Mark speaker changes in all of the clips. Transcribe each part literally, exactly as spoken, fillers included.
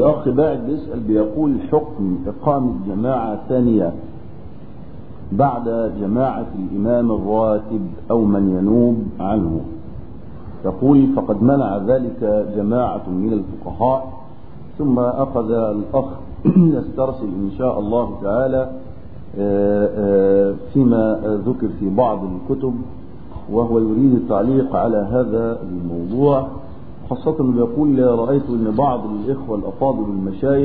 Speaker 1: الأخ باعد بيسأل بيقول حكم إقامة جماعة ثانية بعد جماعة الإمام الراتب أو من ينوب عنه. يقول فقد منع ذلك جماعة من الفقهاء. ثم أخذ الأخ يسترسل إن شاء الله تعالى فيما ذكر في بعض الكتب، وهو يريد التعليق على هذا الموضوع، خاصة يقول رأيت أن بعض الإخوة الأفاضل المشايخ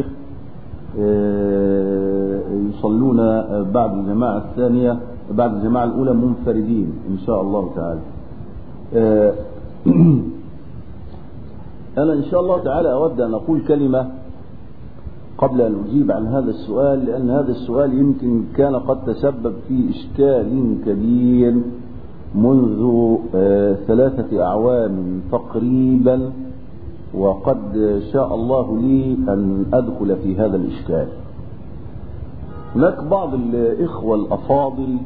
Speaker 1: يصلون بعد الجماعة الثانية بعد الجماعة الأولى منفردين إن شاء الله تعالى. أنا إن شاء الله تعالى أود أن أقول كلمة قبل أن أجيب عن هذا السؤال، لأن هذا السؤال يمكن كان قد تسبب في إشكال كبير منذ ثلاثة أعوام تقريبا، وقد شاء الله لي أن أدخل في هذا الإشكال. هناك بعض الإخوة الأفاضل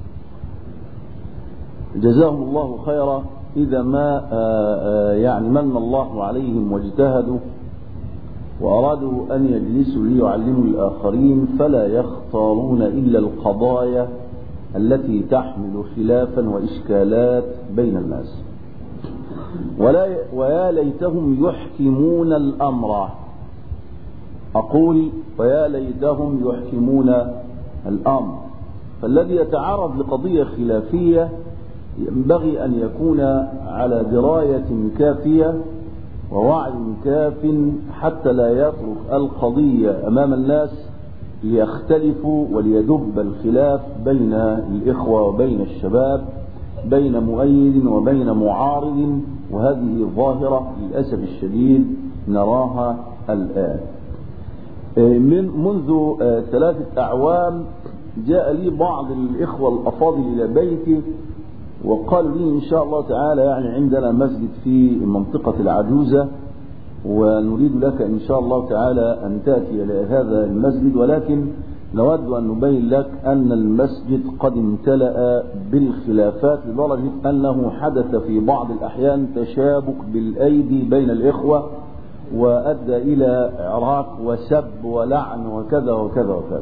Speaker 1: جزاهم الله خيرا إذا ما يعني من الله عليهم واجتهدوا وأرادوا أن يجلسوا ليعلموا الآخرين فلا يختارون إلا القضايا التي تحمل خلافا وإشكالات بين الناس، ولا ويا ليتهم يحكمون الأمر. أقول ويا ليتهم يحكمون الأمر. فالذي يتعرض لقضية خلافية ينبغي أن يكون على دراية كافية ووعي كاف حتى لا يترك القضية أمام الناس ليختلفوا وليدب الخلاف بين الإخوة وبين الشباب، بين مؤيد وبين معارض، وهذه ظاهرة للأسف الشديد نراها الآن. من منذ ثلاثة أعوام جاء لي بعض الإخوة الأفاضل إلى بيتي وقالوا لي إن شاء الله تعالى يعني عندنا مسجد في منطقة العجوزة، ونريد لك إن شاء الله تعالى أن تأتي إلى هذا المسجد، ولكن نود أن نبين لك أن المسجد قد امتلأ بالخلافات لدرجة أنه حدث في بعض الأحيان تشابك بالأيدي بين الإخوة وأدى إلى عراك وسب ولعن وكذا وكذا وكذا.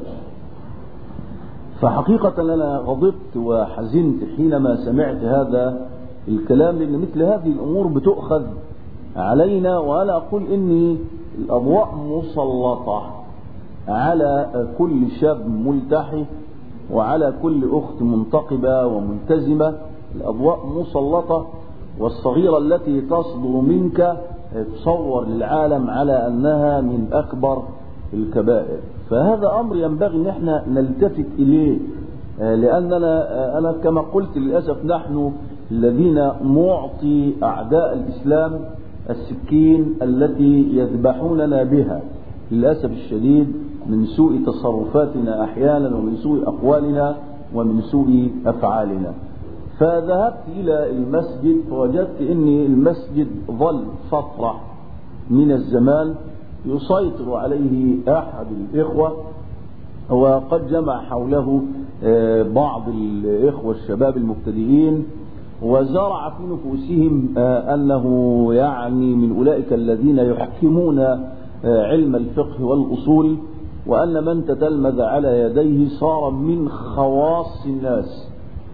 Speaker 1: فحقيقة أنا غضبت وحزنت حينما سمعت هذا الكلام، لأن مثل هذه الأمور بتؤخذ علينا، وأنا أقول إني الأضواء مسلطة على كل شاب ملتحي وعلى كل أخت منتقبة وملتزمة. الأضواء مسلطة، والصغيرة التي تصدر منك تصور للعالم على أنها من أكبر الكبائر. فهذا أمر ينبغي أن احنا نلتفت إليه، لأننا أنا كما قلت للأسف نحن الذين نعطي أعداء الإسلام السكين التي يذبحوننا بها للأسف الشديد من سوء تصرفاتنا أحيانا ومن سوء أقوالنا ومن سوء أفعالنا. فذهبت إلى المسجد فوجدت أن المسجد ظل فترة من الزمان يسيطر عليه أحد الإخوة، وقد جمع حوله بعض الإخوة الشباب المبتدئين، وزرع في نفوسهم أنه يعني من أولئك الذين يحكمون علم الفقه والأصول، وأن من تتلمذ على يديه صار من خواص الناس.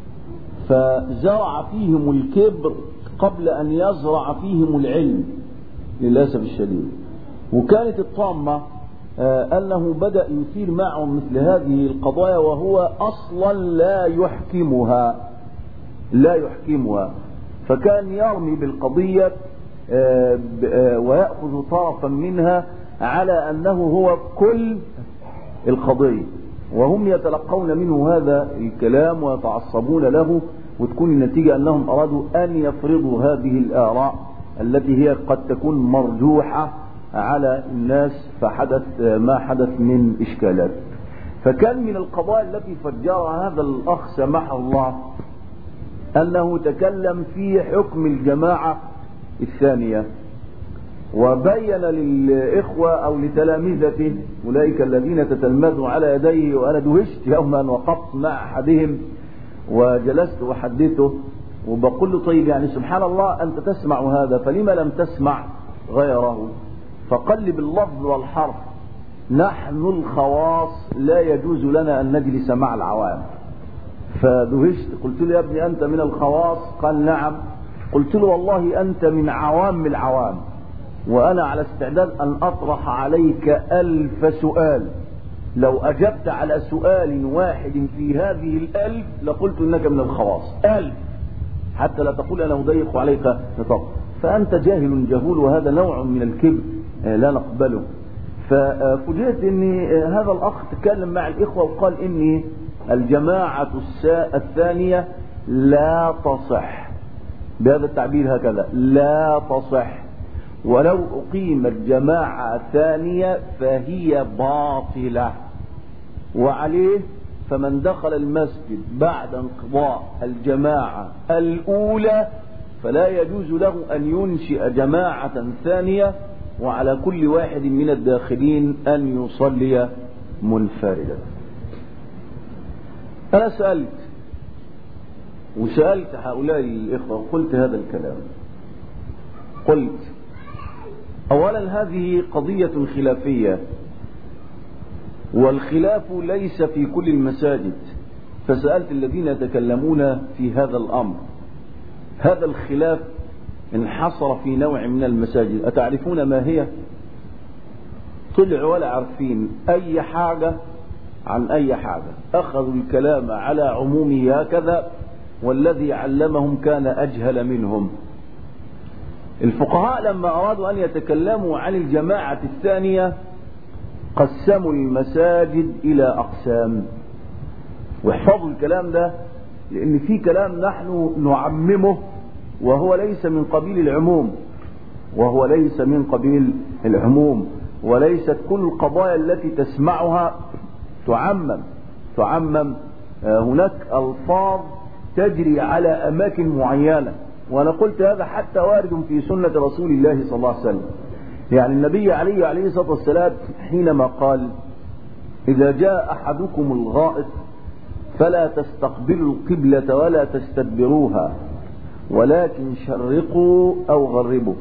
Speaker 1: فزرع فيهم الكبر قبل أن يزرع فيهم العلم للأسف الشديد. وكانت الطامة أنه بدأ يثير معهم مثل هذه القضايا وهو أصلا لا يحكمها لا يحكمها فكان يرمي بالقضية ويأخذ طرفا منها على أنه هو كل القضية، وهم يتلقون منه هذا الكلام ويتعصبون له، وتكون النتيجة أنهم أرادوا أن يفرضوا هذه الآراء التي هي قد تكون مرجوحة على الناس، فحدث ما حدث من إشكالات. فكان من القضايا التي فجرها هذا الأخ سمح الله أنه تكلم في حكم الجماعة الثانية، وبين للإخوة أو لتلامذته أولئك الذين تتلمذوا على يديه. وأنا دهشت يوما وقفت مع أحدهم وجلست أحدثه وبقول له طيب يعني سبحان الله أنت تسمع هذا فلما لم تسمع غيره؟ فقلب اللفظ والحرف. نحن الخواص لا يجوز لنا أن نجلس مع العوام. فدهشت، قلت له يا ابني أنت من الخواص؟ قال نعم. قلت له والله أنت من عوام العوام، وأنا على استعداد أن أطرح عليك ألف سؤال، لو أجبت على سؤال واحد في هذه الألف لقلت إنك من الخواص ألف، حتى لا تقول أنا أضيق عليك نطاق. فأنت جاهل جهول، وهذا نوع من الكبر لا نقبله. ففوجئت ان هذا الاخ تكلم مع الاخوة وقال ان الجماعة الثانية لا تصح، بهذا التعبير هكذا، لا تصح، ولو اقيمت جماعة ثانية فهي باطلة. وعليه فمن دخل المسجد بعد انقضاء الجماعة الاولى فلا يجوز له ان ينشئ جماعة ثانية، وعلى كل واحد من الداخلين أن يصلي منفردا. أنا سألت وسألت هؤلاء الإخوة وقلت هذا الكلام، قلت أولا هذه قضية خلافية، والخلاف ليس في كل المساجد. فسألت الذين يتكلمون في هذا الأمر، هذا الخلاف انحصر في نوع من المساجد، أتعرفون ما هي؟ طلعوا ولا عارفين أي حاجة عن أي حاجة، أخذوا الكلام على عمومه هكذا، والذي علمهم كان أجهل منهم. الفقهاء لما أرادوا أن يتكلموا عن الجماعة الثانية قسموا المساجد إلى أقسام. واحفظوا الكلام ده، لأن في كلام نحن نعممه وهو ليس من قبيل العموم، وهو ليس من قبيل العموم، وليست كل القضايا التي تسمعها تعمم تعمم هناك ألفاظ تجري على أماكن معينة، وأنا قلت هذا حتى وارد في سنة رسول الله صلى الله عليه وسلم. يعني النبي عليه عليه الصلاة والسلام حينما قال إذا جاء أحدكم الغائط فلا تستقبلوا القبلة ولا تستدبروها ولكن شرقوا أو غربوا،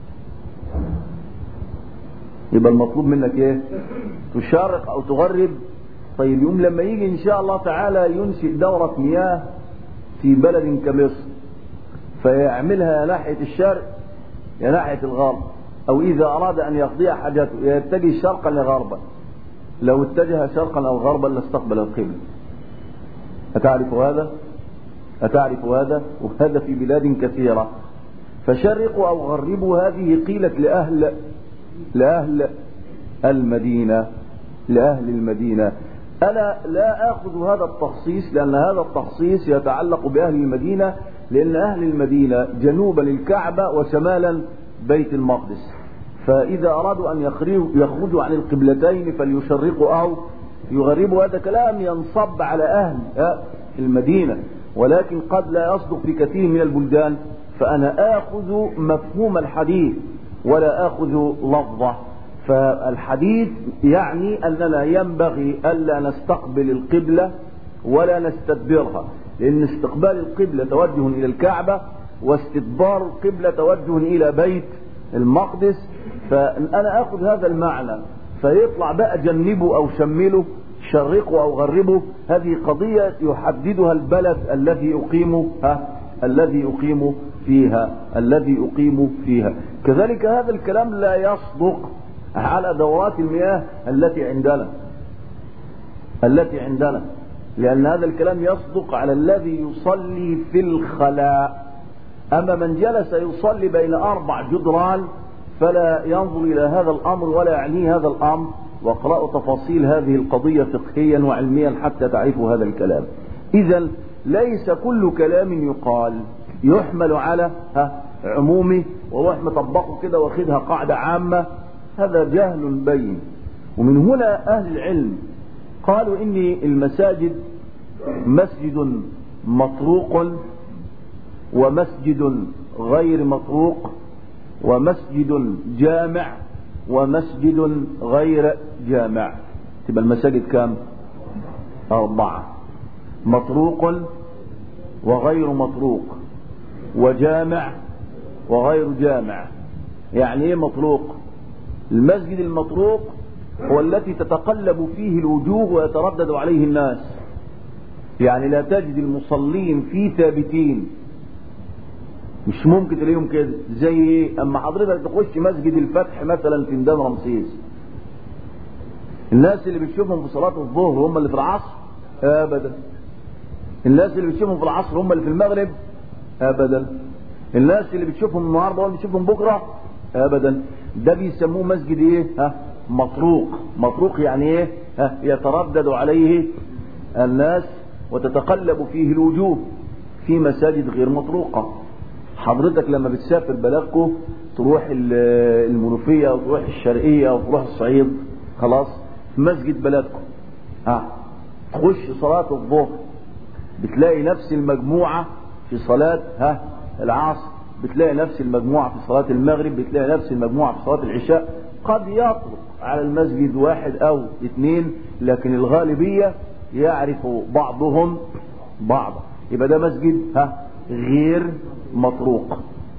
Speaker 1: يبقى المطلوب منك ايه؟ تشارق أو تغرب. طيب يوم لما يجي إن شاء الله تعالى ينشئ دورة مياه في بلد كمصر، فيعملها ناحية الشرق يا ناحية الغرب، أو إذا أراد أن يقضي حاجته يتجه شرقا لغربا، لو اتجه شرقا أو غربا لاستقبل القبلة. أتعرف هذا؟ أتعرف هذا؟ وهذا في بلاد كثيرة. فشرقوا أو غربوا هذه قيلت لأهل لأهل المدينة لأهل المدينة. أنا لا أخذ هذا التخصيص، لأن هذا التخصيص يتعلق بأهل المدينة، لأن أهل المدينة جنوبا للكعبة وشمالا بيت المقدس، فإذا أرادوا أن يخرجوا عن القبلتين فليشرقوا أو يغربوا. هذا كلام ينصب على أهل المدينة، ولكن قد لا يصدق في كثير من البلدان. فأنا آخذ مفهوم الحديث ولا آخذ لفظه. فالحديث يعني أننا ينبغي ألا نستقبل القبلة ولا نستدبرها، لأن استقبال القبلة توجه إلى الكعبة، واستدبار القبلة توجه إلى بيت المقدس. فأنا أخذ هذا المعنى، فيطلع بقى جنبه أو شمله، شرقه أو غربه، هذه قضية يحددها البلد الذي أقيم ها الذي أقيم فيها الذي أقيم فيها. كذلك هذا الكلام لا يصدق على دورات المياه التي عندنا التي عندنا لأن هذا الكلام يصدق على الذي يصلي في الخلاء. أما من جلس يصلي بين أربع جدران فلا ينظر إلى هذا الأمر ولا يعنيه هذا الأمر. واقرأوا تفاصيل هذه القضية فقهيا وعلميا حتى تعرفوا هذا الكلام. إذن ليس كل كلام يقال يحمل على عمومه وروح مطبقه كده واخدها قاعدة عامة، هذا جهل بين. ومن هنا أهل العلم قالوا إن المساجد مسجد مطروق ومسجد غير مطروق ومسجد جامع ومسجد غير جامع. تبقى المساجد كام؟ أربعة: مطروق وغير مطروق وجامع وغير جامع. يعني ايه مطروق؟ المسجد المطروق هو التي تتقلب فيه الوجوه ويتردد عليه الناس، يعني لا تجد المصلين فيه ثابتين، مش ممكن تلاقيهم كده. زي ايه؟ اما حضرتك تخش مسجد الفتح مثلا في ميدان رمسيس، الناس اللي بتشوفهم في صلاة الظهر هم اللي في العصر؟ ابدا. الناس اللي بتشوفهم في العصر هم اللي في المغرب؟ ابدا. الناس اللي بتشوفهم النهارده هم اللي بتشوفهم بكره؟ ابدا. ده بيسموه مسجد ايه؟ ها مطروق. مطروق يعني ايه؟ ها يتردد عليه الناس وتتقلب فيه الوجوه. في مساجد غير مطروقه. حضرتك لما بتسافر بلدكم تروح المنوفيه او تروح الشرقيه او تروح الصعيد، خلاص مسجد بلدكم، ها تخش صلاه الظهر بتلاقي نفس المجموعه في صلاه ها العصر، بتلاقي نفس المجموعه في صلاه المغرب، بتلاقي نفس المجموعه في صلاه العشاء. قد يطرق على المسجد واحد او اثنين، لكن الغالبيه يعرف بعضهم بعضا. يبقى ده مسجد ها غير مطروق.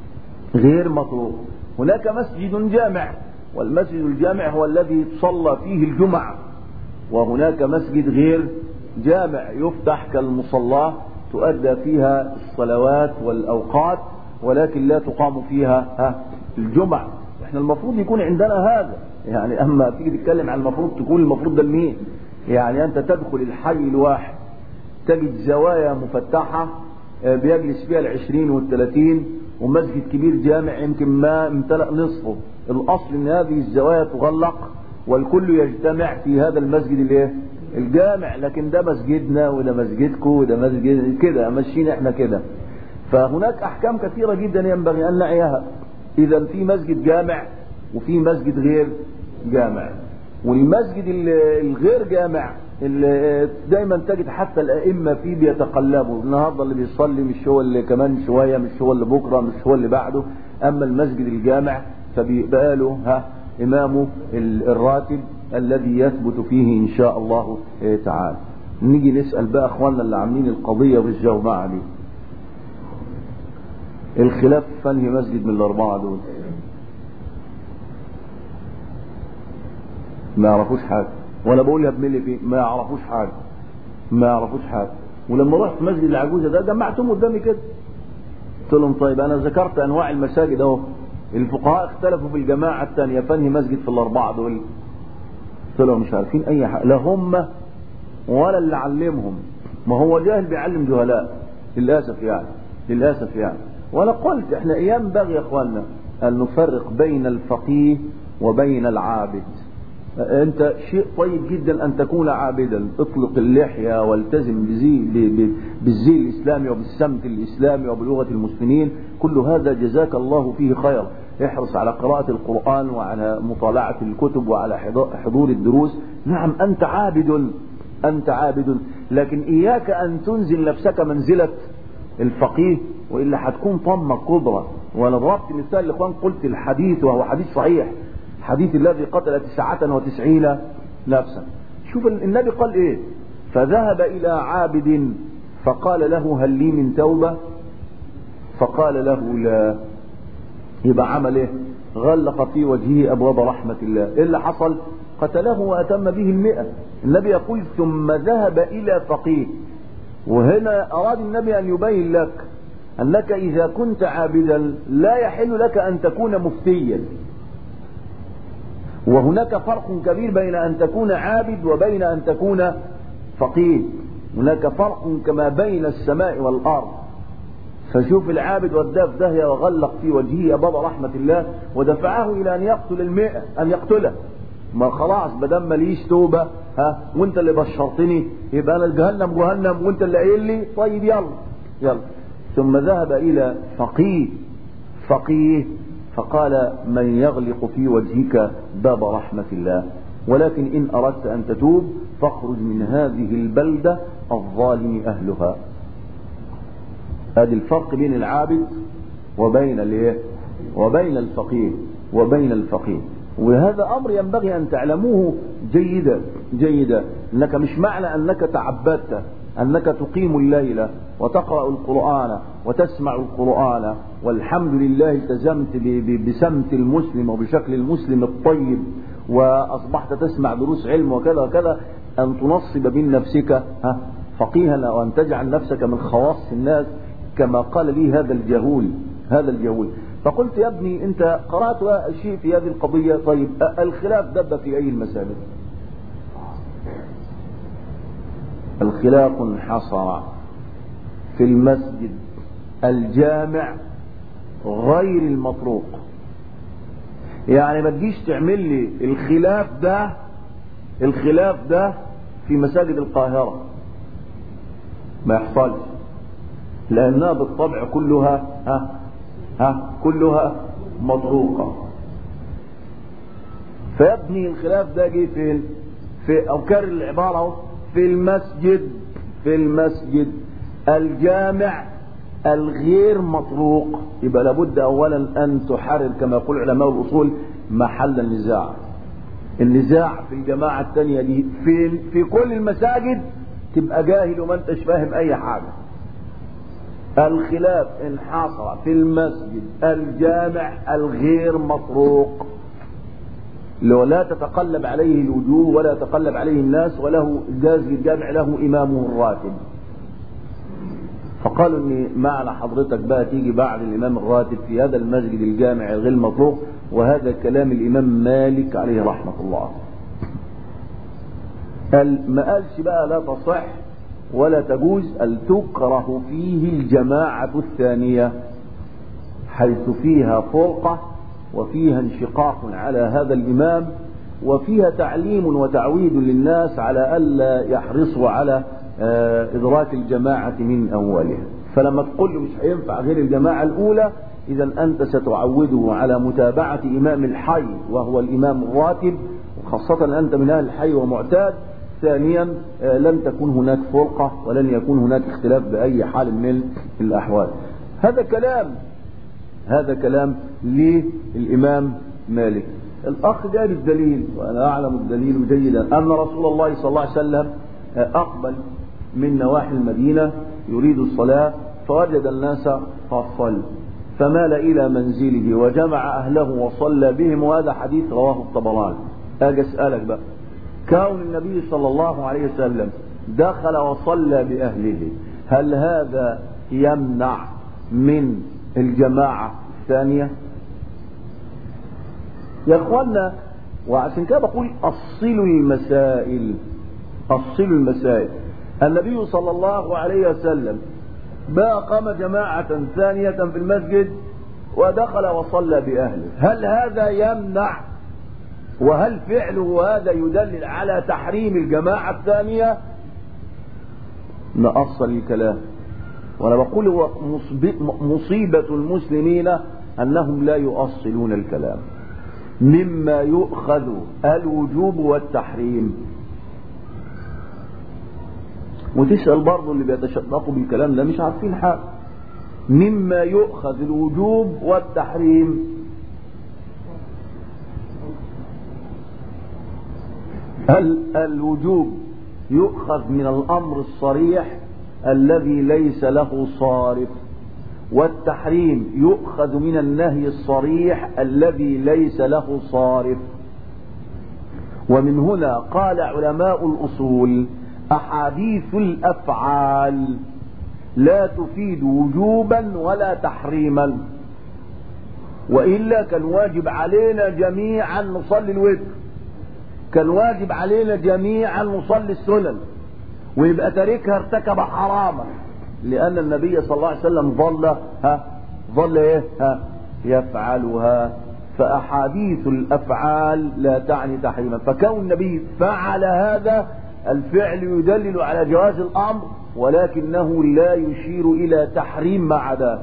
Speaker 1: غير مطروق. هناك مسجد جامع، والمسجد الجامع هو الذي تصلى فيه الجمعة. وهناك مسجد غير جامع يفتح كالمصلاة تؤدى فيها الصلوات والأوقات، ولكن لا تقام فيها ها الجمعة. احنا المفروض يكون عندنا هذا. يعني اما تيجي تتكلم عن المفروض، تقول المفروض ده لمين؟ يعني انت تدخل الحي الواحد تجد زوايا مفتحة بيجلس فيها العشرين والثلاثين، ومسجد كبير جامع يمكن ما امتلأ نصفه. الاصل ان هذه الزوايا تغلق والكل يجتمع في هذا المسجد الايه الجامع. لكن ده مسجدنا وده مسجدكم وده مسجد كده، ماشيين احنا كده. فهناك احكام كثيرة جدا ينبغي ان نعيها. اذا في مسجد جامع وفي مسجد غير جامع. والمسجد الغير جامع اللي دايما تجد حتى الائمه فيه بيتقلبوا، النهارده اللي بيصلي مش هو اللي كمان شويه، مش هو اللي بكره، مش هو اللي بعده. اما المسجد الجامع فبيبقى له ها امامه الراتب الذي يثبت فيه ان شاء الله تعالى. نيجي نسال بقى اخواننا اللي عاملين القضيه والجومعه دي، الخلاف في انهي مسجد من الاربعه دول؟ ما يعرفوش حاجه. وانا بقول يا ابن اللي ما يعرفوش حاجه، ما يعرفوش حاجه. ولما رحت مسجد العجوزه ده جمعتهم قدامي كده، قلت لهم طيب انا ذكرت انواع المساجد اهو، الفقهاء اختلفوا في الجماعه الثانيه فانهي مسجد في الاربعه دول؟ قلت لهم مش عارفين اي حاجه، لا هم ولا اللي علمهم. ما هو جاهل بيعلم جهلاء للاسف يعني، للاسف يعني. وانا قلت احنا ينبغي يا اخواننا ان نفرق بين الفقيه وبين العابد. انت شيء طيب جدا ان تكون عابدا، اطلق اللحية والتزم بزي بالزي الاسلامي وبالسمت الاسلامي وبلغة المسلمين، كل هذا جزاك الله فيه خير. احرص على قراءة القرآن وعلى مطالعة الكتب وعلى حضور الدروس. نعم انت عابد، انت عابد، لكن اياك ان تنزل نفسك منزلة الفقيه، وإلا هتكون طمة كبرى. وانا ضربت مثال لاخوان، قلت الحديث وهو حديث صحيح، حديث الذي قتل تسعة وتسعين نفسا. شوف النبي قال ايه؟ فذهب الى عابد فقال له هل لي من توبة؟ فقال له لا. يبقى عمل ايه؟ غلق في وجهه ابواب رحمة الله. ايه اللي حصل؟ قتله واتم به المئة. النبي يقول ثم ذهب الى فقيه. وهنا اراد النبي ان يبين لك انك اذا كنت عابدا لا يحل لك ان تكون مفتيا. وهناك فرق كبير بين ان تكون عابد وبين ان تكون فقيه. هناك فرق كما بين السماء والارض. فشوف العابد وداه في داهيه وغلق في وجهه ابواب رحمه الله ودفعه الى ان يقتل المئة، ان يقتله. ما خلاص بدل ما ليش توبه، ها وانت اللي بشرتني يبقى انا الجهنم جهنم وانت اللي قايل لي طيب يلا يلا. ثم ذهب الى فقيه فقيه فقال من يغلق في وجهك باب رحمة الله، ولكن إن أردت أن تتوب فاخرج من هذه البلدة الظالم أهلها. هذا الفرق بين العابد وبين الايه وبين الفقيه وبين الفقيه. وهذا أمر ينبغي أن تعلموه جيدا جيدا، أنك مش معنى أنك تعبدت أنك تقيم الليل وتقرأ القرآن وتسمع القرآن والحمد لله التزمت بسمت المسلم وبشكل المسلم الطيب وأصبحت تسمع دروس علم وكذا وكذا، أن تنصب من نفسك فقيها وأن تجعل نفسك من خواص الناس كما قال لي هذا الجهول هذا الجهول. فقلت يا ابني أنت قرأت شيء في هذه القضية، طيب الخلاف دب في أي المساجد؟ الخلاف انحصر في المسجد الجامع غير المطروق. يعني ما تجيش تعمل لي الخلاف ده الخلاف ده في مساجد القاهرة، ما يحصلش، لأنها بالطبع كلها ها ها كلها مطروقة. فيبني الخلاف ده جه فين؟ في أو كرر العبارة في المسجد في المسجد الجامع الغير مطروق. يبقى لابد أولا أن تحرر كما يقول علماء الأصول محل النزاع. النزاع في الجماعة الثانية دي في في كل المساجد تبقى جاهل وما انتش فاهم أي حاجة. الخلاف انحصر في المسجد الجامع الغير مطروق، لو لا تتقلب عليه الوجوه ولا يتقلب عليه الناس، وله جاز للجامع له إمامه الراتب. فقالوا ان معنى حضرتك بقى تيجي بعد الإمام الراتب في هذا المسجد الجامع الغير مطروق، وهذا كلام الإمام مالك عليه رحمة الله. ما قالش بقى لا تصح ولا تجوز، ال تكره فيه الجماعة الثانية حيث فيها فرقة وفيها انشقاق على هذا الإمام وفيها تعليم وتعويد للناس على ألا يحرصوا على إدراك الجماعة من أولها. فلما تقول له مش هينفع غير الجماعة الأولى، إذا أنت ستعوده على متابعة إمام الحي وهو الإمام الراتب، وخاصة أنت من أهل الحي ومعتاد. ثانيا لن تكون هناك فرقة ولن يكون هناك اختلاف بأي حال من الأحوال. هذا كلام هذا كلام للإمام مالك. الأخ جاب الدليل، وأنا أعلم الدليل جيدا، أن رسول الله صلى الله عليه وسلم أقبل من نواحي المدينة يريد الصلاة فوجد الناس فصل فمال إلى منزله وجمع أهله وصلى بهم، وهذا حديث رواه الطبراني. أجي أسألك بقى، كون النبي صلى الله عليه وسلم دخل وصلى بأهله، هل هذا يمنع من الجماعة الثانية؟ يا اخوانا، وعشان كده بقول أصلوا المسائل أصلوا المسائل. النبي صلى الله عليه وسلم بقى قام جماعة ثانية في المسجد ودخل وصلى بأهله، هل هذا يمنع وهل فعله هذا يدلل على تحريم الجماعة الثانية؟ نأصل الكلام. وأنا بقول هو مصيبة المسلمين أنهم لا يؤصلون الكلام، مما يؤخذ الوجوب والتحريم. وتسأل برضو اللي بيتشدقوا بالكلام ده مش عارفين حاجة. مما يؤخذ الوجوب والتحريم، الوجوب يؤخذ من الأمر الصريح الذي ليس له صارف، والتحريم يؤخذ من النهي الصريح الذي ليس له صارف. ومن هنا قال علماء الأصول أحاديث الأفعال لا تفيد وجوبا ولا تحريما، وإلا كان واجب علينا جميعا نصلي الوتر، كان واجب علينا جميعا نصلي السنن، ويبقى تاركها ارتكب حراما، لأن النبي صلى الله عليه وسلم ظل ها ظل ايه ها يفعلها. فأحاديث الأفعال لا تعني تحريما، فكون النبي فعل هذا الفعل يدلل على جواز الأمر، ولكنه لا يشير إلى تحريم ما عداه،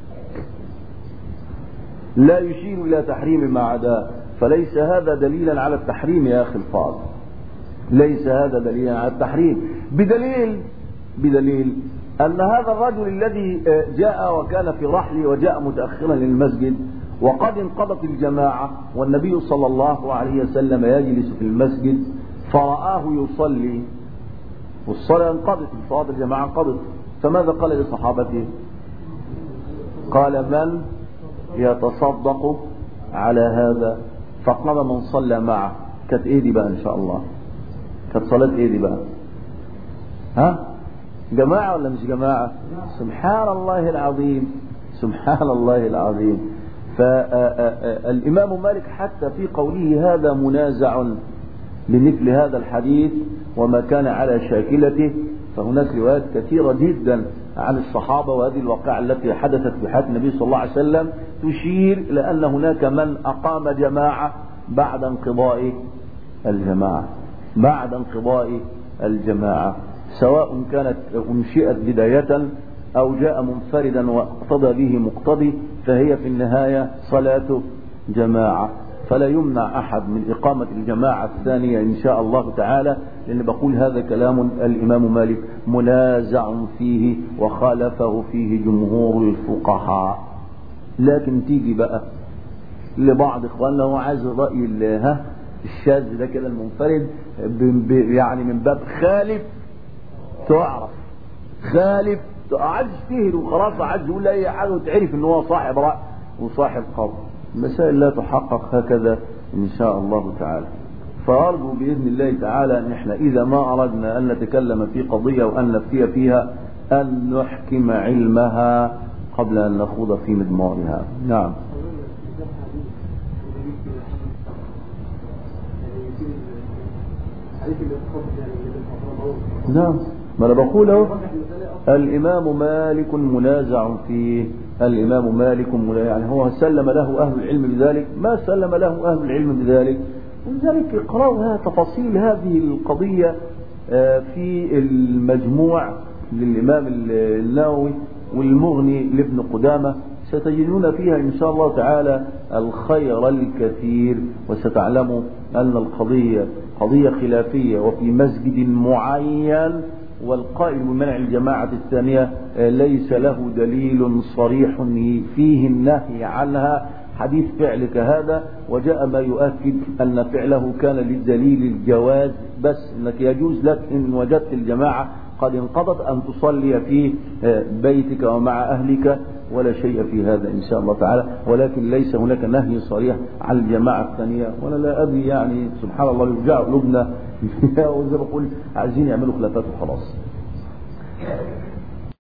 Speaker 1: لا يشير إلى تحريم ما عداه. فليس هذا دليلا على التحريم يا أخي الفاضل، ليس هذا دليلا على التحريم، بدليل بدليل أن هذا الرجل الذي جاء وكان في رحله وجاء متأخرا للمسجد وقد انقضت الجماعة والنبي صلى الله عليه وسلم يجلس في المسجد، فرآه يصلي والصلاة انقضت، صلاة الجماعة انقضت، فماذا قال لصحابته؟ قال من يتصدق على هذا؟ فقام من صلى معه. كانت ايه دي بقى ان شاء الله؟ كانت صلاة ايه دي بقى؟ ها؟ جماعة ولا مش جماعة؟ سبحان الله العظيم، سبحان الله العظيم. فالإمام مالك حتى في قوله هذا منازع لمثل هذا الحديث وما كان على شاكلته، فهناك روايات كثيرة جدا عن الصحابة، وهذه الواقعة التي حدثت في حياة النبي صلى الله عليه وسلم تشير إلى أن هناك من أقام جماعة بعد انقضاء الجماعة، بعد انقضاء الجماعة، سواء كانت أنشئت بداية أو جاء منفردا واقتضى به مقتضي، فهي في النهاية صلاة جماعة. فلا يمنع أحد من إقامة الجماعة الثانية إن شاء الله تعالى، لأن بقول هذا كلام الإمام مالك منازع فيه وخالفه فيه جمهور الفقهاء. لكن تيجي بقى لبعض إخواننا هو عايز رأي ها الشاذ ده كده المنفرد، يعني من باب خالف تعرف، خالف عايز تهر وخلاص، عايز يقول أي حاجة وتعرف إن هو صاحب رأي وصاحب قول. المسائل لا تحقق هكذا إن شاء الله تعالى. فأرجو بإذن الله تعالى أن احنا إذا ما أردنا أن نتكلم في قضية وأن نفتي فيها أن نحكم علمها قبل أن نخوض في مضمارها. نعم. نعم، ما أنا بقوله الإمام مالك منازع فيه، الإمام مالك منازع، يعني هو سلم له أهل العلم بذلك؟ ما سلم له أهل العلم بذلك. ولذلك اقرأوا تفاصيل هذه القضية في المجموع للإمام النووي والمغني لابن قدامة، ستجدون فيها إن شاء الله تعالى الخير الكثير، وستعلموا أن القضية قضية خلافية وفي مسجد معين، والقائل بمنع الجماعة الثانية ليس له دليل صريح فيه النهي عنها، حديث فعلك هذا، وجاء ما يؤكد أن فعله كان للدليل الجواز، بس أنك يجوز لك إن وجدت الجماعة قد انقضت أن تصلي في بيتك ومع أهلك، ولا شيء في هذا إن شاء الله تعالى. ولكن ليس هناك نهي صريح عن الجماعة الثانية، ولا لا أدري يعني سبحان الله يرجع قلوبنا وزي ما بقول عايزين يعملوا خلافات وخلاص.